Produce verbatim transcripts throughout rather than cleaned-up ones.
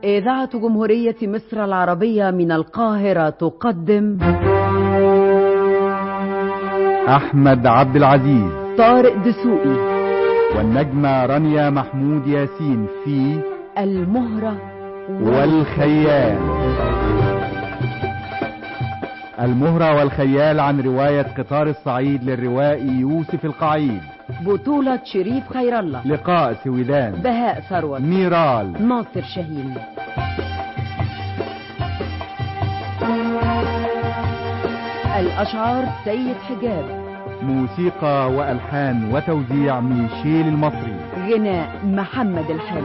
إذاعة جمهورية مصر العربية من القاهرة تقدم أحمد عبد العزيز، طارق دسوقي، والنجمة رانيا محمود ياسين في المهرة والخيال. المهرة والخيال عن رواية قطار الصعيد للروائي يوسف القعيد، بطولة شريف خير الله، لقاء سويدان، بهاء ثروت، ميرال، ناصر شاهين. الأشعار سيد حجاب، موسيقى وألحان وتوزيع ميشيل المصري، غناء محمد الحلو.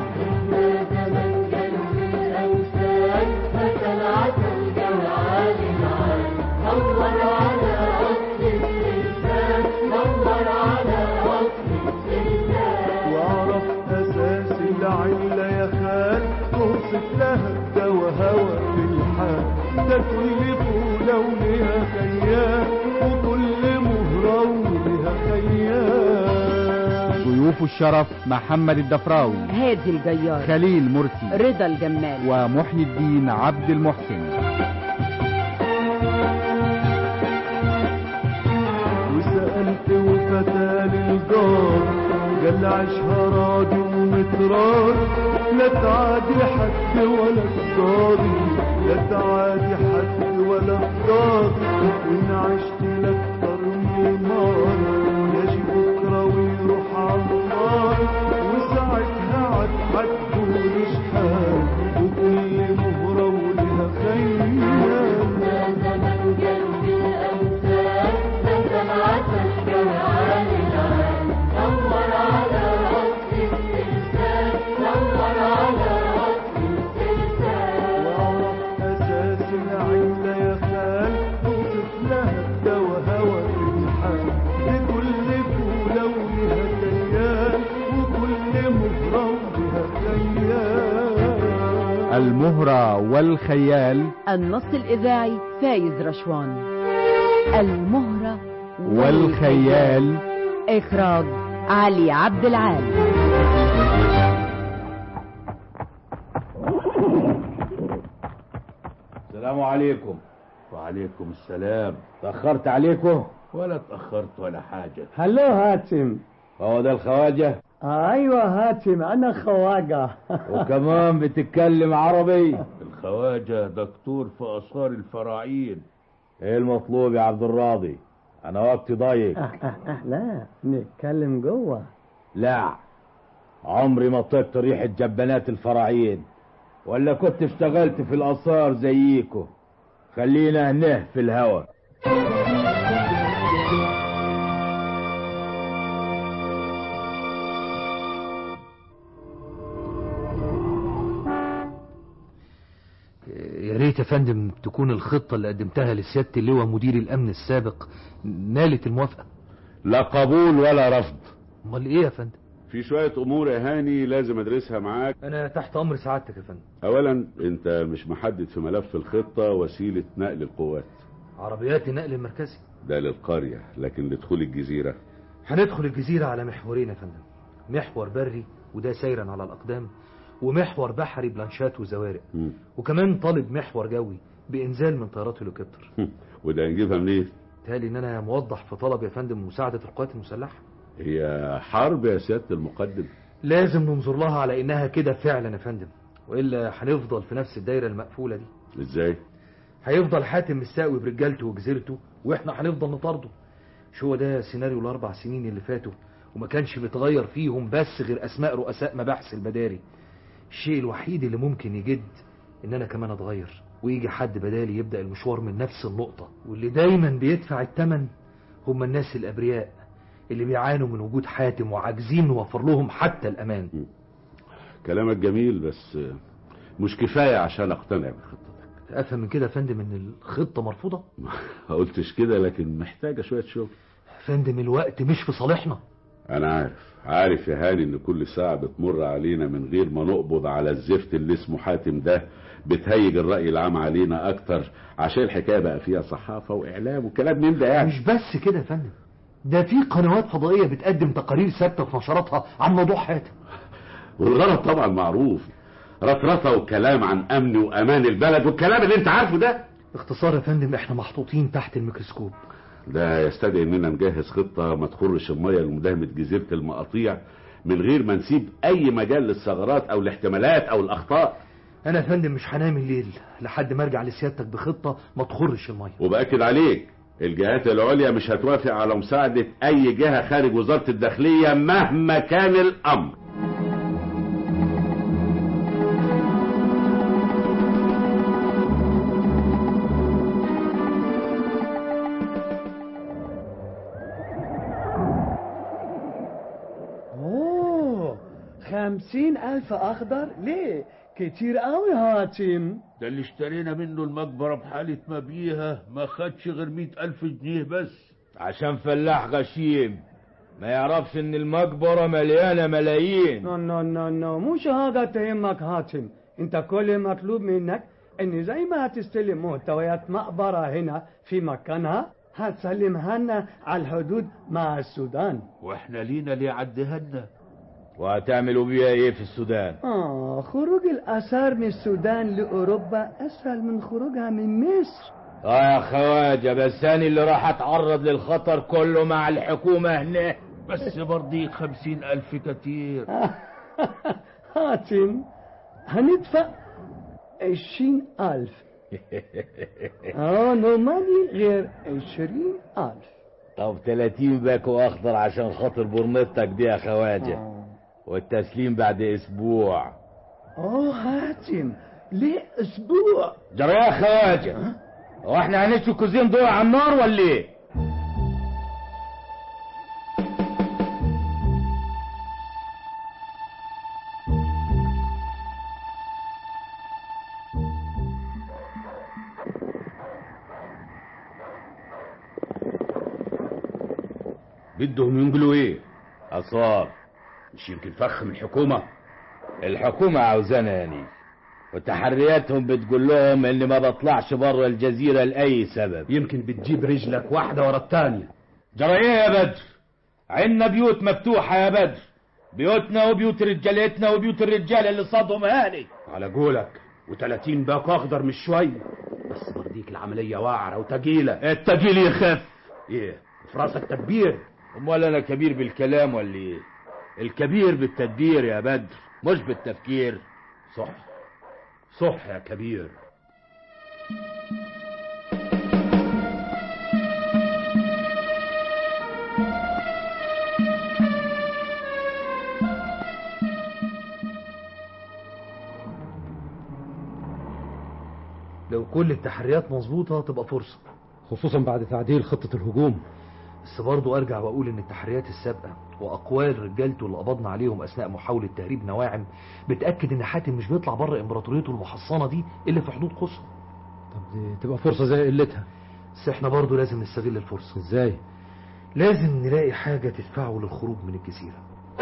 ده كل فولة وليها خيال، وكل مهرة وليها خيال. ضيوف الشرف محمد الدفراوي، هادي الجيار، خليل مرسي، رضا الجمال، ومحي الدين عبد المحسن. وسألت وفتى للجار قال عيشها راضي ومترار، لا تعادي حد ولا تضاري، لا تعادي حد ولا تضاري. وإن عشت لأكتر من نار يجي بكرة ويروح عالنار، وساعتها عاد هتكون شحال، وكل مهرة ولها خيال. ده زمن قلبي الأوتاد، ده سمعت الجمال العال، نور على رأس التلسان، نور على رأس التلسان. وعرف أساس العيلة يا خال، توصف لها الدوا هوى الريحان. لكل فولة ولها كيان، وكل مهرة ولها خيال. المهرة والخيال. النص الإذاعي فايز رشوان. المهرة والخيال. إخراج علي عبد العال. السلام عليكم. وعليكم السلام. تأخرت عليكم؟ ولا تأخرت ولا حاجة. هلو هاتم. هو ده الخواجة؟ ايوه هاتم، انا خواجة. وكمان بتتكلم عربي؟ الخواجة دكتور في آثار الفراعين. ايه المطلوب يا عبد الراضي؟ انا وقتي ضيق. أه أه أه لا نتكلم جوه. لا، عمري ما طقت ريحة جبانات الفراعين، ولا كنت اشتغلت في الآثار زيكو. خلينا هنه في الهوا. يا ريت يا فندم تكون الخطة اللي قدمتها لسيادة اللواء مدير الأمن السابق نالت الموافقة. لا قبول ولا رفض. امال ايه يا فندم؟ في شوية امور يا هاني لازم ادرسها معاك. انا تحت امر سعادتك يا فندم. اولا انت مش محدد في ملف الخطة وسيلة نقل القوات. عربيات النقل المركزي ده للقرية، لكن لدخول الجزيرة هندخل الجزيرة على محورين يا فندم. محور بري وده سيرا على الأقدام، ومحور بحري بلانشات وزوارق. م. وكمان طالب محور جوي بإنزال من طيارات هليكوبتر. وده هنجيبها منين؟ تالي ان انا موضح في طلب يا فندم مساعدة القوات المسلحة. هي حرب يا سيادة المقدم؟ لازم ننظر لها على انها كده فعلا يا فندم، وإلا هنفضل في نفس الدايرة المقفولة دي. ازاي؟ هيفضل حاتم الساوي برجالته وجزيرته، واحنا هنفضل نطارده. شو ده سيناريو الاربع سنين اللي فاتوا، وما كانش بيتغير فيهم بس غير اسماء رؤساء مباحث البداري. الشيء الوحيد اللي ممكن يجد ان انا كمان اتغير ويجي حد بدالي يبدأ المشوار من نفس النقطة، واللي دايما بيدفع الثمن هم الناس الابرياء اللي بيعانوا من وجود حاتم وعاجزين نوفر لهم حتى الامان. كلامك جميل بس مش كفاية عشان اقتنع بخطتك. افهم من كده يا فندم ان الخطة مرفوضة؟ ما قلتش كده، لكن محتاجة شوية شغل. فندم الوقت مش في صالحنا. انا عارف عارف يا هاني ان كل ساعة بتمر علينا من غير ما نقبض على الزفت اللي اسمه حاتم ده بتهيج الرأي العام علينا اكتر، عشان الحكاية بقى فيها صحافة واعلام وكلام من ده يعني. مش بس كده يا فندم، ده في قنوات فضائية بتقدم تقارير ثابتة في نشراتها عن موضوع حاتم. والغرض طبعا معروف، رطرطة وكلام عن امن وامان البلد والكلام اللي انت عارفه ده. باختصار يا فندم احنا محطوطين تحت الميكروسكوب. ده يستدعي اننا نجهز خطة ما تخرش المية لمداهمة جزيرة المقاطيع من غير ما نسيب اي مجال للثغرات او الاحتمالات او الاخطاء. انا يا فندم مش هنام الليل لحد ما ارجع لسيادتك بخطة ما تخرش المية. وبأكد عليك الجهات العليا مش هتوافق على مساعدة اي جهة خارج وزارة الداخلية مهما كان الامر. اوه خمسين الف اخضر ليه؟ كتير قوي هاتم. ده اللي اشترينا منه المقبرة بحالة مبيها ما خدش غير مئة ألف جنيه بس. عشان فلاح غشيم ما يعرفش ان المقبرة مليانة ملايين. نو نو نو نو مش هذا تهمك هاتم. انت كل مطلوب منك ان زي ما هتستلم محتويات مقبرة هنا في مكانها هتسلمها لنا على الحدود مع السودان. واحنا لينا اللي يعديها لنا. وهتعملوا بيها ايه في السودان؟ اه خروج الاثار من السودان لاوروبا اسهل من خروجها من مصر. اه يا خواجة بس انا اللي راح اتعرض للخطر كله مع الحكومة هنا. بس برضي خمسين الف كتير. هاتم هندفع عشرين الف. اه نو ماني غير عشرين الف. طب تلاتين باكو اخضر عشان خاطر برنتك دي يا خواجة. آه. والتسليم بعد اسبوع. اه هاتم ليه اسبوع؟ جرى يا خواجة هو احنا هنشوي كوزين دول على النار ولا ايه؟ بدهم ينقلوا ايه؟ اثار. مش يمكن فخ من الحكومة؟ الحكومة عاوزانا يعني وتحرياتهم بتقول لهم اني ما بطلعش بره الجزيرة لأي سبب. يمكن بتجيب رجلك واحدة ورا التانية. جرى ايه يا بدر؟ عنا بيوت مفتوحة يا بدر، بيوتنا وبيوت رجالتنا وبيوت الرجال اللي صادهم هاني. على قولك وتلاتين باكو اخضر مش شوي، بس برضيك العملية واعرة وتقيلة. التقيل يخف. ايه في راسك تدبير؟ امال انا كبير بالكلام ولا ايه؟ الكبير بالتدبير يا بدر مش بالتفكير. صح صح يا كبير. لو كل التحريات مظبوطة تبقى فرصة، خصوصا بعد تعديل خطة الهجوم. بس برضو ارجع واقول ان التحريات السابقة واقوال رجالته اللي قبضنا عليهم اثناء محاولة تهريب نواعم بتأكد ان حاتم مش بيطلع بره امبراطوريته المحصنة دي الا في حدود قصر. طب دي تبقى فرصة زي قلتها. بس احنا برضو لازم نستغل الفرصة. ازاي؟ لازم نلاقي حاجة تدفعه للخروج من الجزيرة.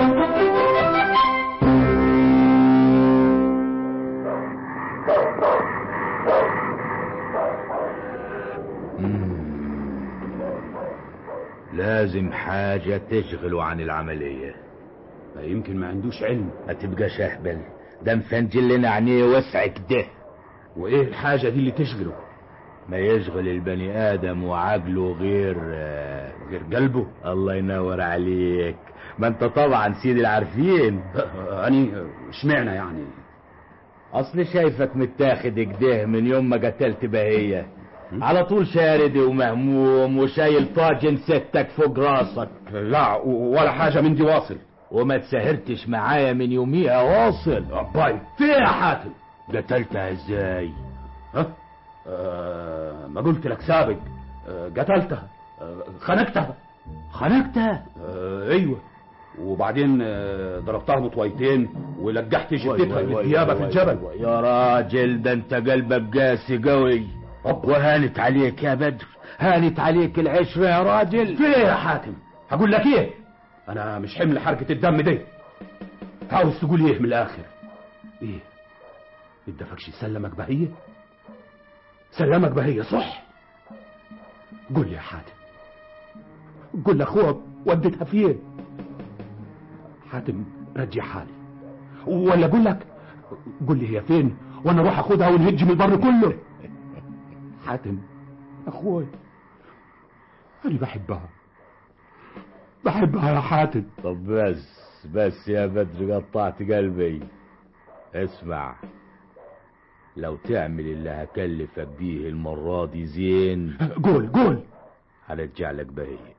لازم حاجة تشغله عن العملية. ما يمكن ما عندوش علم. ما تبقاش اهبل، ده مفنجل لنا عينيه وسع كده. وايه الحاجة دي اللي تشغله؟ ما يشغل البني ادم وعقله غير غير قلبه. الله ينور عليك، ما انت طبعا سيد العارفين. اني اشمعنى يعني؟ اصل شايفك متاخد كده من يوم ما قتلت بهية، على طول شارد ومهموم وشايل طاجن ستك فوق راسك. لا ولا حاجة من دي واصل. وما تسهرتش معايا من يوميها واصل. باي في يا حاتم؟ قتلتها ازاي؟ ها؟ آه ما قلت لك سابق. آه قتلتها. آه خنقتها. خنقتها؟ آه ايوه. وبعدين آه ضربتها بطويتين ولجحت جدتها للديابة في الجبل. يا راجل ده انت قلبك قاسي قوي. وهانت عليك يا بدر، هانت عليك العشرة يا راجل. في ايه يا حاتم؟ هقول لك ايه؟ انا مش حمل حركة الدم دي. عاوز تقول ايه من الاخر؟ ايه بدفكش سلمك بهية؟ سلمك بهية صح؟ قول لي يا حاتم، قول لاخوك وديتها فين؟ حاتم رجع حالي، ولا اقول لك قول لي هي فين وانا اروح اخدها ونهج من البر كله. حاتم اخوي انا بحبها بحبها يا حاتم. طب بس بس يا بدر قطعت قلبي. اسمع، لو تعمل اللي هكلفك بيه المرة دي زين قول قول هرجع لك بهي.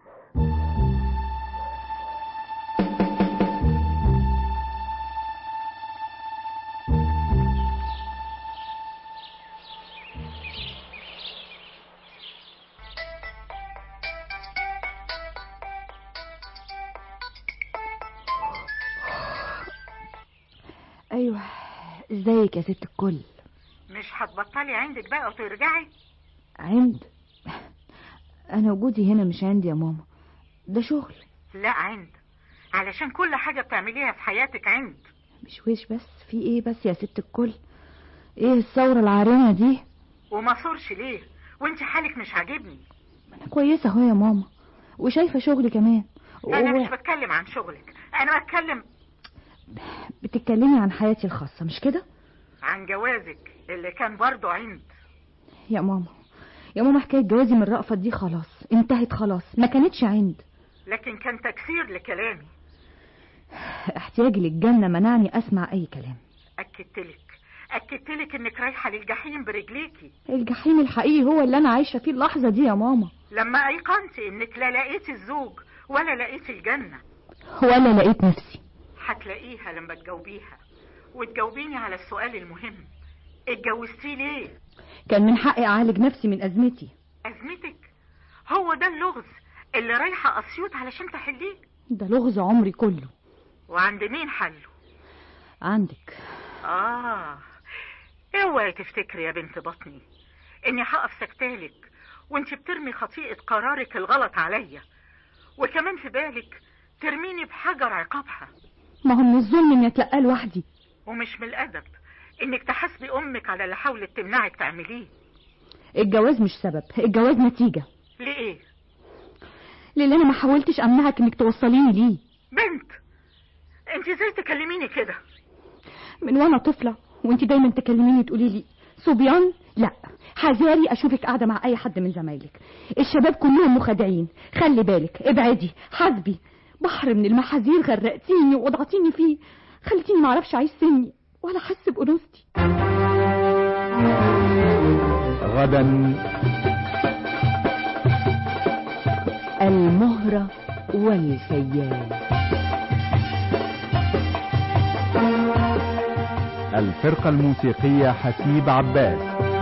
ايوه ازيك يا ست الكل؟ مش هتبطلي عندك بقى وترجعي؟ عند؟ انا وجودي هنا مش عندي يا ماما، ده شغل. لا عند، علشان كل حاجة بتعمليها في حياتك عند. مش ويش بس، في ايه بس يا ست الكل؟ ايه الثورة العارمة دي؟ وما صورش ليه وانت حالك مش عاجبني؟ انا كويسة اهو يا ماما وشايفة شغلي كمان. انا و... مش بتكلم عن شغلك، انا بتكلم. بتتكلمي عن حياتي الخاصة مش كده؟ عن جوازك اللي كان برضو عند. يا ماما يا ماما حكاية جوازي من رأفت دي خلاص انتهت، خلاص ما كانتش عند. لكن كان تكسير لكلامي. احتياجي للجنة منعني اسمع اي كلام. اكدتلك اكدتلك انك رايحة للجحيم برجليكي. الجحيم الحقيقي هو اللي انا عايشة فيه اللحظة دي يا ماما. لما ايقنتي انك لا لقيتي الزوج ولا لقيتي الجنة ولا لقيت نفسي. هتلاقيها لما تجاوبيها وتجاوبيني على السؤال المهم، اتجوزتيه ليه؟ كان من حقي اعالج نفسي من ازمتي. ازمتك؟ هو ده اللغز اللي رايحة اسيوط علشان تحليه؟ ده لغز عمري كله. وعند مين حله؟ عندك. اه اوعي تفتكري يا بنت بطني اني هقف سكتالك وانت بترمي خطيئة قرارك الغلط عليا، وكمان في بالك ترميني بحجر عقابها. ما هو من الظلم اني اتلقى لوحدي، ومش من الادب انك تحاسبي امك على اللي حاولت تمنعك تعمليه. الجواز مش سبب، الجواز نتيجة. ليه؟ للي انا ما حاولتش امنعك انك توصليني ليه. بنت انت ازاي تكلميني كده؟ من وانا طفلة وانت دايما تكلميني تقولي لي صبيان، لا حذاري اشوفك قاعدة مع اي حد من زمايلك، الشباب كلهم مخادعين، خلي بالك، ابعدي، حاسبي. بحر من المحاذير غرقتيني ووضعتيني فيه، خلتيني معرفش اعيش سني ولا احس بانوثتي. غدا المهرة والخيال. الفرقة الموسيقية حسيب عباس.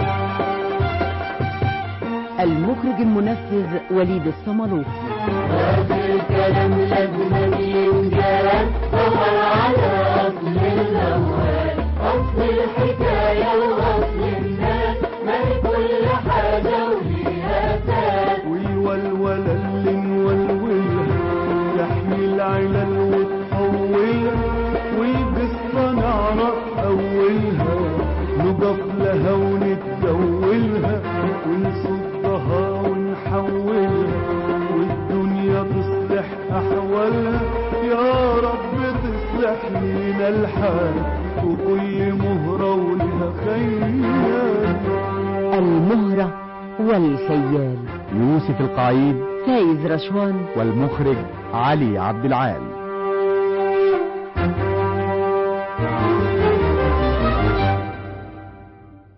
المخرج المنفذ وليد الصملوطي. هذا الكلام لازم ينجال، دور على أصل الأموال، أصل الحكاية وأصل الناس، ما هي كل حاجة وليها أساس. والولولة اللي نولولها تحمي العلل وتطولها، والقصة نعرف أولها نقف لها ونتجولها ونصدها ونحولها، والدنيا تصلح أحوالها، يا رب تصلح لينا الحال، وكل مهرة ولها خيال. المهرة والخيال. يوسف القعيد، فايز رشوان، والمخرج علي عبد العال.